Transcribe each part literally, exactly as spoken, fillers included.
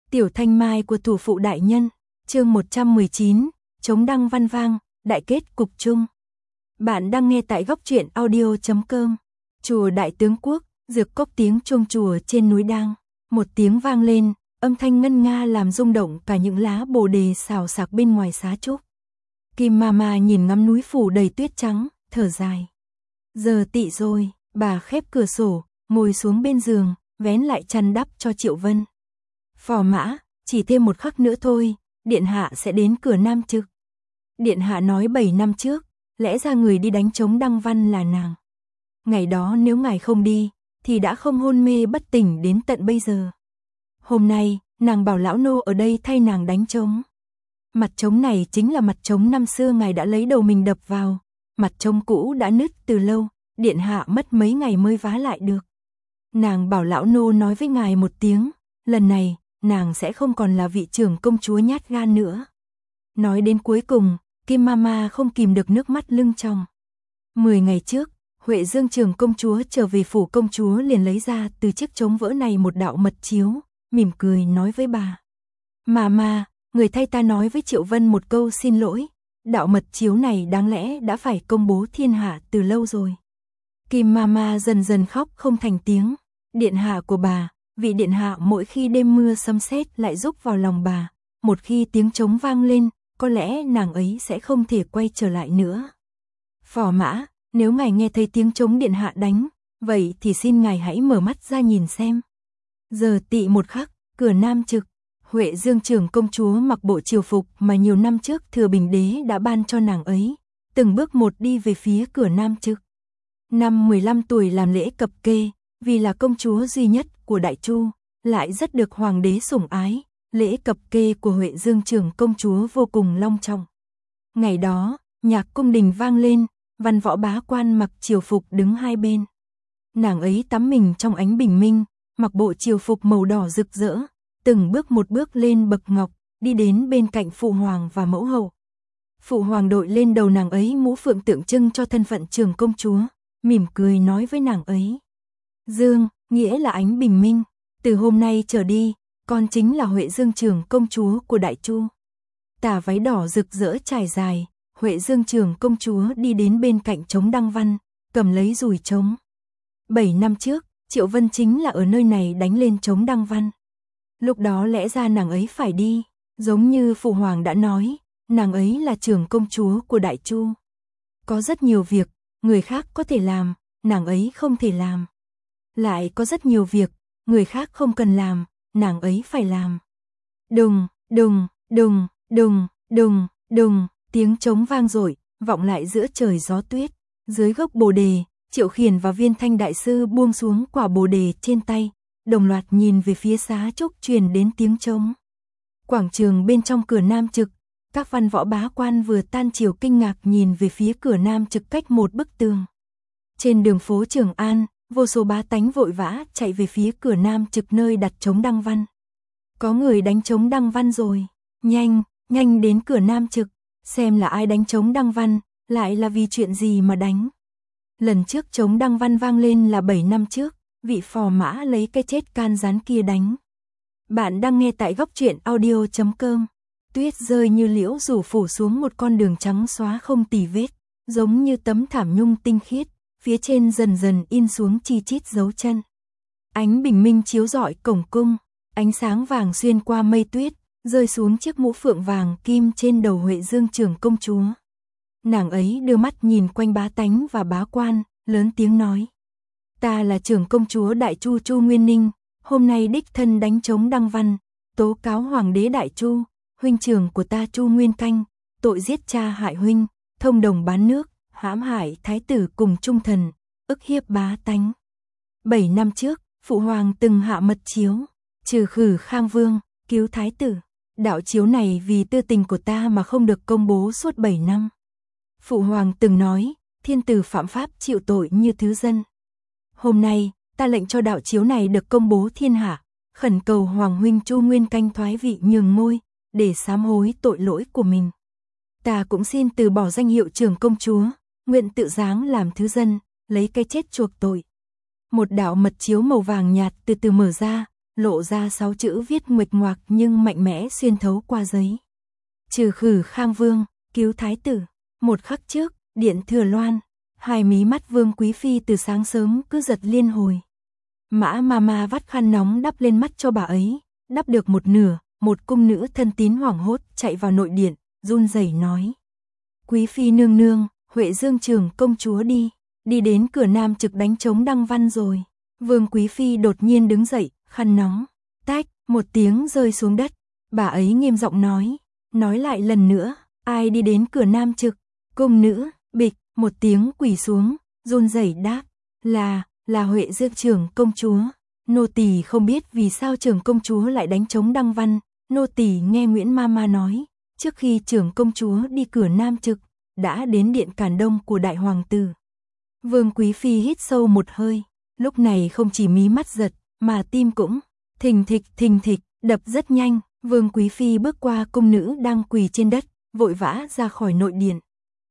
Tiểu Thanh Mai của thủ phụ đại nhân, chương một trăm mười chín, chống đăng văn vang, đại kết cục chung. Bạn đang nghe tại góc truyện audio chấm com. Chùa Đại Tướng Quốc, dược cốc tiếng chuông chùa trên núi Đang, một tiếng vang lên, âm thanh ngân nga làm rung động cả những lá bồ đề xào xạc bên ngoài xá trúc. Kim Mama nhìn ngắm núi phủ đầy tuyết trắng, thở dài. Giờ tị rồi, bà khép cửa sổ, ngồi xuống bên giường, vén lại chăn đắp cho Triệu Vân. Phò mã, chỉ thêm một khắc nữa thôi, điện hạ sẽ đến cửa Nam Trực. Điện hạ nói bảy năm trước, lẽ ra người đi đánh chống đăng văn là nàng. Ngày đó nếu ngài không đi, thì đã không hôn mê bất tỉnh đến tận bây giờ. Hôm nay, nàng bảo lão nô ở đây thay nàng đánh trống. Mặt trống này chính là mặt trống năm xưa ngài đã lấy đầu mình đập vào. Mặt trống cũ đã nứt từ lâu, điện hạ mất mấy ngày mới vá lại được. Nàng bảo lão nô nói với ngài một tiếng, lần này, nàng sẽ không còn là vị trưởng công chúa nhát gan nữa. Nói đến cuối cùng, Kim Mama không kìm được nước mắt lưng tròng. Mười ngày trước, Huệ Dương trưởng công chúa trở về phủ công chúa liền lấy ra từ chiếc trống vỡ này một đạo mật chiếu, mỉm cười nói với bà. Mama, người thay ta nói với Triệu Vân một câu xin lỗi, đạo mật chiếu này đáng lẽ đã phải công bố thiên hạ từ lâu rồi. Kim Mama dần dần khóc không thành tiếng, điện hạ của bà, vị điện hạ mỗi khi đêm mưa sấm sét lại rúc vào lòng bà, một khi tiếng trống vang lên, có lẽ nàng ấy sẽ không thể quay trở lại nữa. Phò mã, nếu ngài nghe thấy tiếng trống điện hạ đánh, vậy thì xin ngài hãy mở mắt ra nhìn xem. Giờ tị một khắc, cửa Nam Trực, Huệ Dương trưởng công chúa mặc bộ triều phục mà nhiều năm trước Thừa Bình Đế đã ban cho nàng ấy, từng bước một đi về phía cửa Nam Trực. Năm mười lăm tuổi làm lễ cập kê, vì là công chúa duy nhất của Đại Chu, lại rất được hoàng đế sủng ái, lễ cập kê của Huệ Dương trưởng công chúa vô cùng long trọng. Ngày đó, nhạc cung đình vang lên, văn võ bá quan mặc triều phục đứng hai bên. Nàng ấy tắm mình trong ánh bình minh, mặc bộ triều phục màu đỏ rực rỡ, từng bước một bước lên bậc ngọc, đi đến bên cạnh phụ hoàng và mẫu hậu. Phụ hoàng đội lên đầu nàng ấy mũ phượng tượng trưng cho thân phận trưởng công chúa, mỉm cười nói với nàng ấy. Dương, nghĩa là ánh bình minh, từ hôm nay trở đi, con chính là Huệ Dương trưởng công chúa của Đại Chu. Tà váy đỏ rực rỡ trải dài, Huệ Dương trưởng công chúa đi đến bên cạnh trống đăng văn, cầm lấy dùi trống. Bảy năm trước, Triệu Vân chính là ở nơi này đánh lên trống đăng văn. Lúc đó lẽ ra nàng ấy phải đi, giống như phụ hoàng đã nói, nàng ấy là trưởng công chúa của Đại Chu. Có rất nhiều việc, người khác có thể làm, nàng ấy không thể làm. Lại có rất nhiều việc, người khác không cần làm, nàng ấy phải làm. Đùng, đùng, đùng, đùng, đùng, đùng, tiếng trống vang dội, vọng lại giữa trời gió tuyết. Dưới gốc bồ đề, Triệu Khiển và Viên Thanh đại sư buông xuống quả bồ đề trên tay, đồng loạt nhìn về phía xá trúc truyền đến tiếng trống. Quảng trường bên trong cửa Nam Trực, các văn võ bá quan vừa tan chiều kinh ngạc nhìn về phía cửa Nam Trực cách một bức tường. Trên đường phố Trường An, vô số bá tánh vội vã chạy về phía cửa Nam Trực nơi đặt trống đăng văn. Có người đánh trống đăng văn rồi, nhanh, nhanh đến cửa Nam Trực, xem là ai đánh trống đăng văn, lại là vì chuyện gì mà đánh. Lần trước trống đăng văn vang lên là bảy năm trước, vị phò mã lấy cái chết can gián kia đánh. Bạn đang nghe tại góc truyện audio chấm com. Tuyết rơi như liễu rủ phủ xuống một con đường trắng xóa không tì vết, giống như tấm thảm nhung tinh khiết, phía trên dần dần in xuống chi chít dấu chân. Ánh bình minh chiếu rọi cổng cung, ánh sáng vàng xuyên qua mây tuyết, rơi xuống chiếc mũ phượng vàng kim trên đầu Huệ Dương trưởng công chúa. Nàng ấy đưa mắt nhìn quanh bá tánh và bá quan, lớn tiếng nói. Ta là trưởng công chúa Đại Chu Chu Nguyên Ninh, hôm nay đích thân đánh trống đăng văn, tố cáo hoàng đế Đại Chu, huynh trưởng của ta Chu Nguyên Canh, tội giết cha hại huynh, thông đồng bán nước, hãm hại thái tử cùng trung thần, ức hiếp bá tánh. Bảy năm trước, phụ hoàng từng hạ mật chiếu, trừ khử Khang Vương, cứu thái tử. Đạo chiếu này vì tư tình của ta mà không được công bố suốt bảy năm. Phụ hoàng từng nói, thiên tử phạm pháp chịu tội như thứ dân. Hôm nay, ta lệnh cho đạo chiếu này được công bố thiên hạ, khẩn cầu hoàng huynh Chu Nguyên Canh thoái vị nhường ngôi, để sám hối tội lỗi của mình. Ta cũng xin từ bỏ danh hiệu trưởng công chúa, nguyện tự giáng làm thứ dân, lấy cái chết chuộc tội. Một đạo mật chiếu màu vàng nhạt từ từ mở ra, lộ ra sáu chữ viết nguệch ngoạc nhưng mạnh mẽ xuyên thấu qua giấy. Trừ khử Khang Vương, cứu thái tử. Một khắc trước, điện Thừa Loan, hai mí mắt Vương Quý Phi từ sáng sớm cứ giật liên hồi. Mã Mama vắt khăn nóng đắp lên mắt cho bà ấy, đắp được một nửa, một cung nữ thân tín hoảng hốt chạy vào nội điện, run rẩy nói: Quý Phi nương nương, Huệ Dương Trường công chúa đi, đi đến cửa Nam Trực đánh trống Đăng Văn rồi. Vương Quý Phi đột nhiên đứng dậy, khăn nóng, tách, một tiếng rơi xuống đất. Bà ấy nghiêm giọng nói, nói lại lần nữa, ai đi đến cửa Nam Trực? Cung nữ, bịch, một tiếng quỳ xuống, run rẩy đáp, là, là Huệ Dương Trường công chúa. Nô tỳ không biết vì sao Trường công chúa lại đánh trống Đăng Văn, nô tỳ nghe Nguyễn Mama nói, trước khi Trường công chúa đi cửa Nam Trực, đã đến điện Càn Đông của đại hoàng tử. Vương Quý Phi hít sâu một hơi, lúc này không chỉ mí mắt giật, mà tim cũng thình thịch thình thịch, đập rất nhanh. Vương Quý Phi bước qua cung nữ đang quỳ trên đất, vội vã ra khỏi nội điện.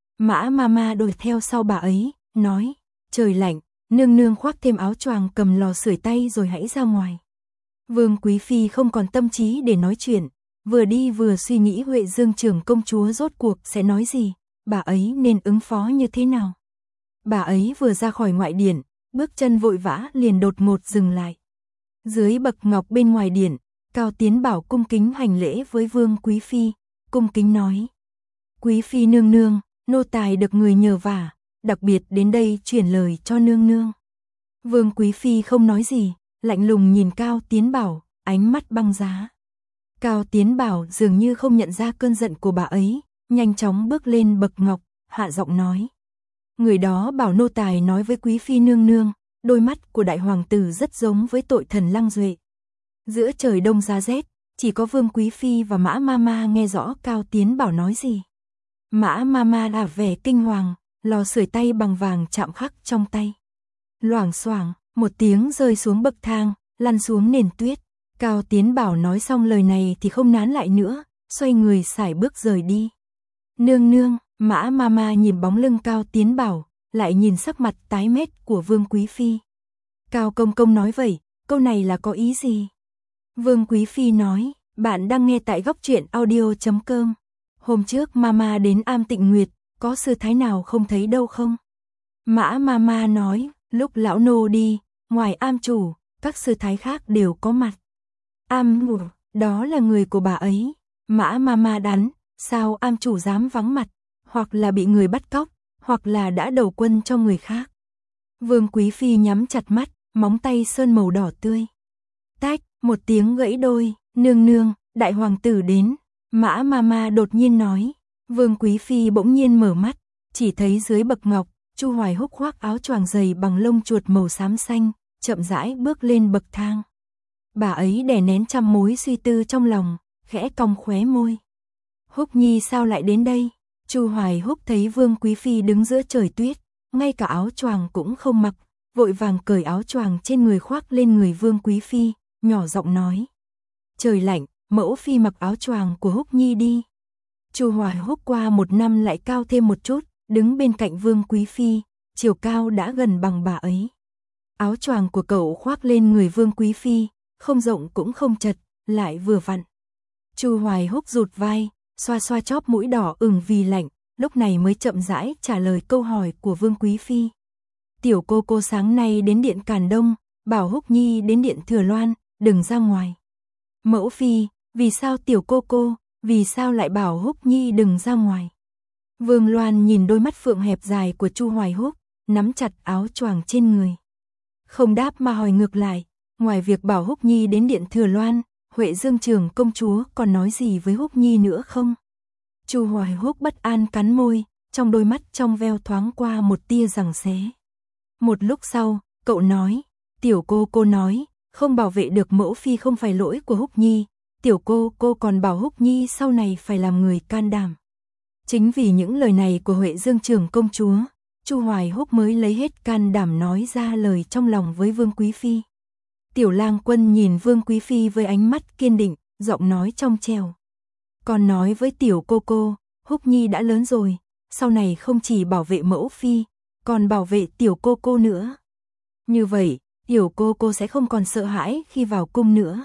Mã Mama đuổi theo sau bà ấy, nói, trời lạnh, nương nương khoác thêm áo choàng cầm lò sưởi tay rồi hãy ra ngoài. Vương Quý Phi không còn tâm trí để nói chuyện, vừa đi vừa suy nghĩ Huệ Dương Trường công chúa rốt cuộc sẽ nói gì, bà ấy nên ứng phó như thế nào. Bà ấy vừa ra khỏi ngoại điện, bước chân vội vã liền đột ngột dừng lại. Dưới bậc ngọc bên ngoài điện, Cao Tiến Bảo cung kính hành lễ với Vương Quý Phi, cung kính nói: Quý Phi nương nương, nô tài được người nhờ vả, đặc biệt đến đây truyền lời cho nương nương. Vương Quý Phi không nói gì, lạnh lùng nhìn Cao Tiến Bảo, ánh mắt băng giá. Cao Tiến Bảo dường như không nhận ra cơn giận của bà ấy, nhanh chóng bước lên bậc ngọc, hạ giọng nói: Người đó bảo nô tài nói với Quý Phi nương nương, đôi mắt của đại hoàng tử rất giống với tội thần Lăng Duệ. Giữa trời đông giá rét, chỉ có Vương Quý Phi và Mã Mama nghe rõ Cao Tiến Bảo nói gì. Mã Mama đã vẻ kinh hoàng, lò sưởi tay bằng vàng chạm khắc trong tay. Loảng xoảng, một tiếng rơi xuống bậc thang, lăn xuống nền tuyết. Cao Tiến Bảo nói xong lời này thì không nán lại nữa, xoay người sải bước rời đi. Nương nương, Mã Mama nhìn bóng lưng Cao Tiến Bảo, lại nhìn sắc mặt tái mét của Vương Quý Phi. Cao công công nói vậy, câu này là có ý gì? Vương Quý Phi nói, bạn đang nghe tại góc truyện audio chấm com. Hôm trước Mama đến Am Tịnh Nguyệt, có sư thái nào không thấy đâu không? Mã Mama nói, lúc lão nô đi, ngoài am chủ, các sư thái khác đều có mặt. Am ngủ, đó là người của bà ấy. Mã Mama đắn, sao am chủ dám vắng mặt, hoặc là bị người bắt cóc, hoặc là đã đầu quân cho người khác. Vương Quý Phi nhắm chặt mắt, móng tay sơn màu đỏ tươi. Tách, một tiếng gãy đôi, nương nương, đại hoàng tử đến. Mã Mama đột nhiên nói. Vương Quý Phi bỗng nhiên mở mắt, chỉ thấy dưới bậc ngọc, Chu Hoài Húc khoác áo choàng dày bằng lông chuột màu xám xanh, chậm rãi bước lên bậc thang. Bà ấy đè nén trăm mối suy tư trong lòng, khẽ cong khóe môi. Húc Nhi sao lại đến đây? Chu Hoài Húc thấy Vương Quý Phi đứng giữa trời tuyết, ngay cả áo choàng cũng không mặc, vội vàng cởi áo choàng trên người khoác lên người Vương Quý Phi, nhỏ giọng nói. Trời lạnh, mẫu phi mặc áo choàng của Húc Nhi đi. Chu Hoài Húc qua một năm lại cao thêm một chút, đứng bên cạnh Vương Quý Phi, chiều cao đã gần bằng bà ấy. Áo choàng của cậu khoác lên người Vương Quý Phi, không rộng cũng không chật, lại vừa vặn. Chu Hoài Húc rụt vai, xoa xoa chóp mũi đỏ ửng vì lạnh, lúc này mới chậm rãi trả lời câu hỏi của Vương Quý Phi. Tiểu cô cô sáng nay đến điện Càn Đông, bảo Húc Nhi đến điện Thừa Loan, đừng ra ngoài. Mẫu phi, vì sao tiểu cô cô, vì sao lại bảo Húc Nhi đừng ra ngoài? Vương Loan nhìn đôi mắt phượng hẹp dài của Chu Hoài Húc, nắm chặt áo choàng trên người. Không đáp mà hỏi ngược lại, ngoài việc bảo Húc Nhi đến điện Thừa Loan, Huệ Dương Trường công chúa còn nói gì với Húc Nhi nữa không? Chu Hoài Húc bất an cắn môi, trong đôi mắt trong veo thoáng qua một tia giằng xé. Một lúc sau, cậu nói, tiểu cô cô nói, không bảo vệ được mẫu phi không phải lỗi của Húc Nhi, tiểu cô cô còn bảo Húc Nhi sau này phải làm người can đảm. Chính vì những lời này của Huệ Dương Trường công chúa, Chu Hoài Húc mới lấy hết can đảm nói ra lời trong lòng với Vương Quý Phi. Tiểu Lang Quân nhìn Vương Quý Phi với ánh mắt kiên định, giọng nói trong trẻo. Còn nói với tiểu cô cô, Húc Nhi đã lớn rồi, sau này không chỉ bảo vệ mẫu phi, còn bảo vệ tiểu cô cô nữa. Như vậy, tiểu cô cô sẽ không còn sợ hãi khi vào cung nữa.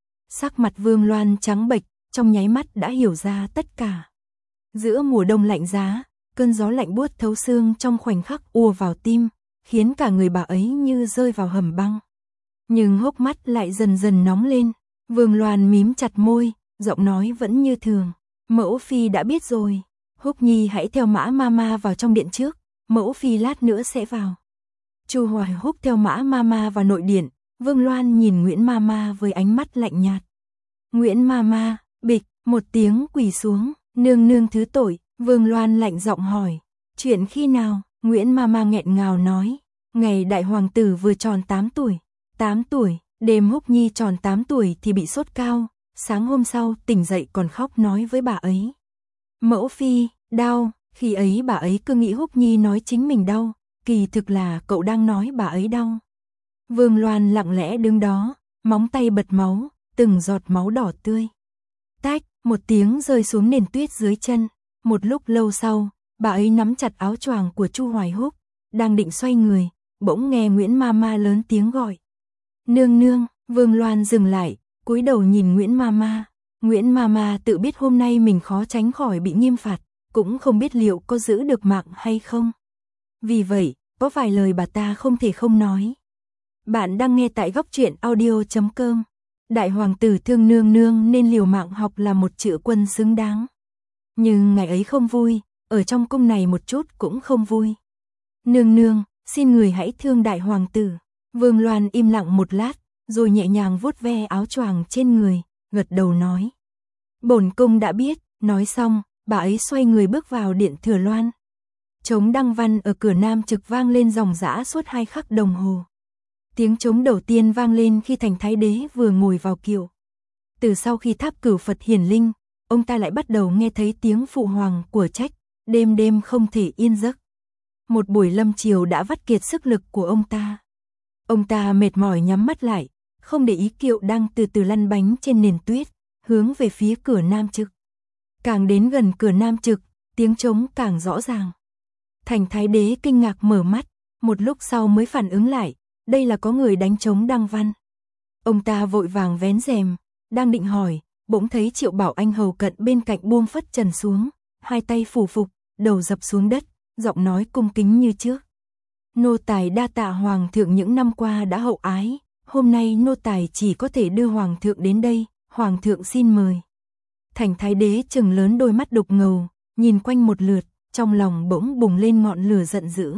Sắc mặt Vương Loan trắng bệch, trong nháy mắt đã hiểu ra tất cả. Giữa mùa đông lạnh giá, cơn gió lạnh buốt thấu xương trong khoảnh khắc ùa vào tim, khiến cả người bà ấy như rơi vào hầm băng. Nhưng hốc mắt lại dần dần nóng lên, Vương Loan mím chặt môi, giọng nói vẫn như thường. Mẫu phi đã biết rồi, Húc Nhi hãy theo Mã Mama vào trong điện trước, mẫu phi lát nữa sẽ vào. Chu Hoài Húc theo Mã Mama vào nội điện, Vương Loan nhìn Nguyễn Mama với ánh mắt lạnh nhạt. Nguyễn Mama, bịch, một tiếng quỳ xuống, nương nương thứ tội, Vương Loan lạnh giọng hỏi. Chuyện khi nào? Nguyễn Mama nghẹn ngào nói. Ngày đại hoàng tử vừa tròn tám tuổi. tám tuổi, đêm Húc Nhi tròn tám tuổi thì bị sốt cao, sáng hôm sau tỉnh dậy còn khóc nói với bà ấy. Mẫu phi, đau, khi ấy bà ấy cứ nghĩ Húc Nhi nói chính mình đau, kỳ thực là cậu đang nói bà ấy đau. Vương Loan lặng lẽ đứng đó, móng tay bật máu, từng giọt máu đỏ tươi. Tách, một tiếng rơi xuống nền tuyết dưới chân, một lúc lâu sau, bà ấy nắm chặt áo choàng của Chu Hoài Húc, đang định xoay người, bỗng nghe Nguyễn Mama lớn tiếng gọi. Nương nương, Vương Loan dừng lại, cúi đầu nhìn Nguyễn Mama. Nguyễn Mama tự biết hôm nay mình khó tránh khỏi bị nghiêm phạt, cũng không biết liệu có giữ được mạng hay không. Vì vậy, có vài lời bà ta không thể không nói. Bạn đang nghe tại góc truyện audio chấm com. Đại hoàng tử thương nương nương nên liều mạng học là một chữ quân xứng đáng. Nhưng ngày ấy không vui, ở trong cung này một chút cũng không vui. Nương nương, xin người hãy thương đại hoàng tử. Vương Loan im lặng một lát, rồi nhẹ nhàng vuốt ve áo choàng trên người, gật đầu nói. Bổn cung đã biết, nói xong, bà ấy xoay người bước vào điện Thừa Loan. Trống đăng văn ở cửa nam trực vang lên ròng rã suốt hai khắc đồng hồ. Tiếng trống đầu tiên vang lên khi Thành Thái Đế vừa ngồi vào kiệu. Từ sau khi tháp cửu Phật hiển linh, ông ta lại bắt đầu nghe thấy tiếng phụ hoàng của trách, đêm đêm không thể yên giấc. Một buổi lâm chiều đã vắt kiệt sức lực của ông ta. Ông ta mệt mỏi nhắm mắt lại, không để ý kiệu đang từ từ lăn bánh trên nền tuyết, hướng về phía cửa nam trực. Càng đến gần cửa nam trực, tiếng trống càng rõ ràng. Thành Thái Đế kinh ngạc mở mắt, một lúc sau mới phản ứng lại, đây là có người đánh trống đăng văn. Ông ta vội vàng vén rèm, đang định hỏi, bỗng thấy Triệu Bảo Anh hầu cận bên cạnh buông phất trần xuống, hai tay phủ phục, đầu dập xuống đất, giọng nói cung kính như trước. Nô tài đa tạ hoàng thượng những năm qua đã hậu ái, hôm nay nô tài chỉ có thể đưa hoàng thượng đến đây, hoàng thượng xin mời. Thành Thái Đế trừng lớn đôi mắt đục ngầu, nhìn quanh một lượt, trong lòng bỗng bùng lên ngọn lửa giận dữ.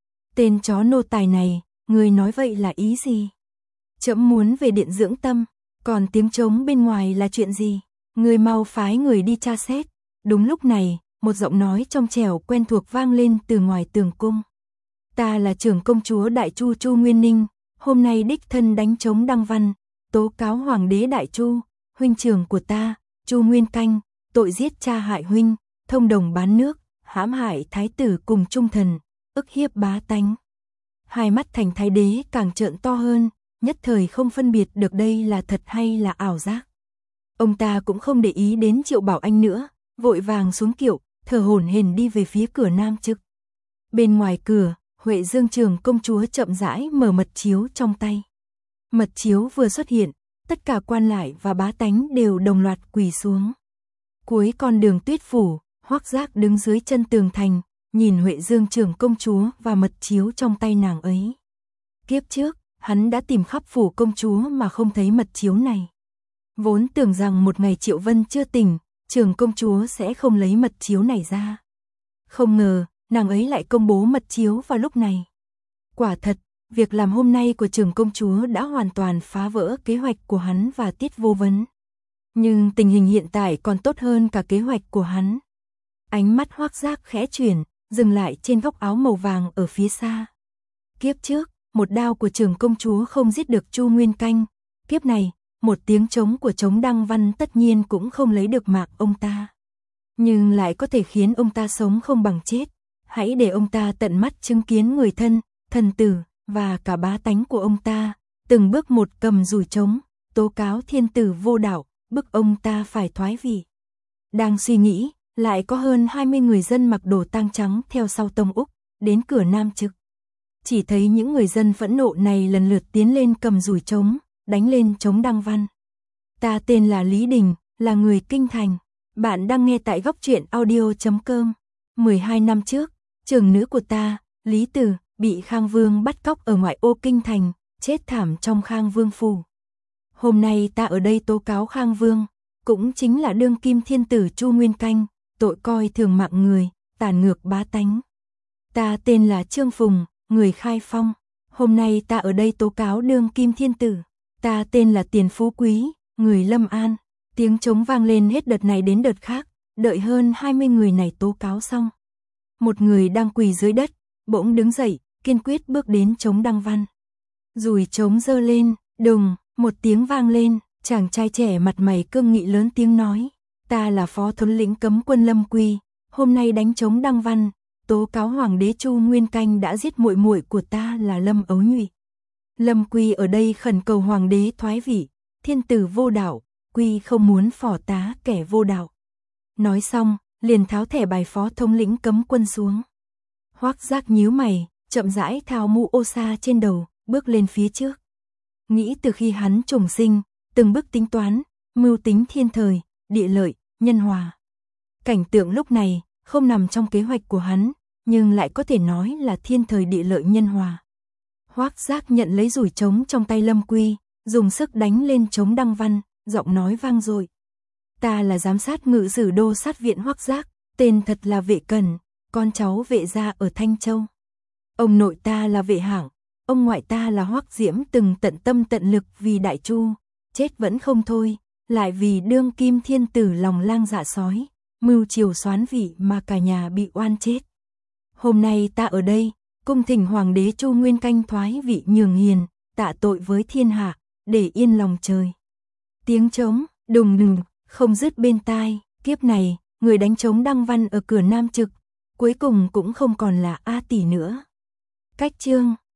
Tên chó nô tài này, người nói vậy là ý gì? Trẫm muốn về điện dưỡng tâm, còn tiếng trống bên ngoài là chuyện gì? Người mau phái người đi tra xét. Đúng lúc này, một giọng nói trong trẻo quen thuộc vang lên từ ngoài tường cung. Ta là trưởng công chúa Đại Chu Chu Nguyên Ninh, hôm nay đích thân đánh trống đăng văn, tố cáo hoàng đế Đại Chu, huynh trưởng của ta, Chu Nguyên Canh, tội giết cha hại huynh, thông đồng bán nước, hãm hại thái tử cùng trung thần, ức hiếp bá tánh. Hai mắt Thành Thái Đế càng trợn to hơn, nhất thời không phân biệt được đây là thật hay là ảo giác. Ông ta cũng không để ý đến Triệu Bảo Anh nữa, vội vàng xuống kiệu, thở hổn hển đi về phía cửa nam trực. Bên ngoài cửa, Huệ Dương Trường công chúa chậm rãi mở mật chiếu trong tay. Mật chiếu vừa xuất hiện, tất cả quan lại và bá tánh đều đồng loạt quỳ xuống. Cuối con đường tuyết phủ, Hoắc Giác đứng dưới chân tường thành, nhìn Huệ Dương Trường công chúa và mật chiếu trong tay nàng ấy. Kiếp trước, hắn đã tìm khắp phủ công chúa mà không thấy mật chiếu này. Vốn tưởng rằng một ngày Triệu Vân chưa tỉnh, Trường công chúa sẽ không lấy mật chiếu này ra. Không ngờ, nàng ấy lại công bố mật chiếu vào lúc này. Quả thật, việc làm hôm nay của Trường công chúa đã hoàn toàn phá vỡ kế hoạch của hắn và Tiết Vô Vấn. Nhưng tình hình hiện tại còn tốt hơn cả kế hoạch của hắn. Ánh mắt Hoắc Giác khẽ chuyển, dừng lại trên góc áo màu vàng ở phía xa. Kiếp trước, một đao của Trường công chúa không giết được Chu Nguyên Canh. Kiếp này, một tiếng trống của trống đăng văn tất nhiên cũng không lấy được mạng ông ta. Nhưng lại có thể khiến ông ta sống không bằng chết. Hãy để ông ta tận mắt chứng kiến người thân, thần tử, và cả bá tánh của ông ta, từng bước một cầm dùi trống, tố cáo thiên tử vô đạo, bức ông ta phải thoái vị. Đang suy nghĩ, lại có hơn hai mươi người dân mặc đồ tang trắng theo sau Tông Úc, đến cửa nam trực. chỉ thấy những người dân phẫn nộ này lần lượt tiến lên cầm dùi trống, đánh lên trống đăng văn. Ta tên là Lý Đình, là người Kinh Thành. Bạn đang nghe tại góc truyện audio chấm com. mười hai năm trước, trưởng nữ của ta, Lý Tử, bị Khang Vương bắt cóc ở ngoại ô Kinh Thành, chết thảm trong Khang Vương phủ. Hôm nay ta ở đây tố cáo Khang Vương, cũng chính là đương kim thiên tử Chu Nguyên Canh, tội coi thường mạng người, tàn ngược bá tánh. Ta tên là Trương Phùng, người Khai Phong. Hôm nay ta ở đây tố cáo đương kim thiên tử. Ta tên là Tiền Phú Quý, người Lâm An. Tiếng trống vang lên hết đợt này đến đợt khác, đợi hơn hai mươi người này tố cáo xong. Một người đang quỳ dưới đất, bỗng đứng dậy, kiên quyết bước đến trống đăng văn. Dùi trống giơ lên, đùng, một tiếng vang lên, chàng trai trẻ mặt mày cương nghị lớn tiếng nói: ta là phó thống lĩnh cấm quân Lâm Quy, hôm nay đánh trống đăng văn, tố cáo hoàng đế Chu Nguyên Canh đã giết muội muội của ta là Lâm Ấu Nhụy. Lâm Quy ở đây khẩn cầu hoàng đế thoái vị, thiên tử vô đạo, Quy không muốn phò tá kẻ vô đạo. Nói xong, liền tháo thẻ bài phó thống lĩnh cấm quân xuống. Hoắc Giác nhíu mày, chậm rãi tháo mũ ô sa trên đầu, bước lên phía trước. Nghĩ từ khi hắn trùng sinh, từng bước tính toán, mưu tính thiên thời, địa lợi, nhân hòa. Cảnh tượng lúc này không nằm trong kế hoạch của hắn, nhưng lại có thể nói là thiên thời địa lợi nhân hòa. Hoắc Giác nhận lấy dùi trống trong tay Lâm Quy, dùng sức đánh lên trống đăng văn, giọng nói vang dội: ta là giám sát ngự sử đô sát viện Hoắc Giác, tên thật là Vệ Cẩn, con cháu Vệ gia ở Thanh Châu. Ông nội ta là Vệ Hảng, ông ngoại ta là Hoắc Diễm, từng tận tâm tận lực vì Đại Chu, chết vẫn không thôi, lại vì đương kim thiên tử lòng lang dạ sói, mưu triều soán vị mà cả nhà bị oan chết. Hôm nay ta ở đây, cung thỉnh hoàng đế Chu Nguyên Canh thoái vị nhường hiền, tạ tội với thiên hạ, để yên lòng trời. Tiếng trống đùng đùng không dứt bên tai, kiếp này, người đánh trống đăng văn ở cửa Nam Trực, cuối cùng cũng không còn là A Tỷ nữa. Cách chương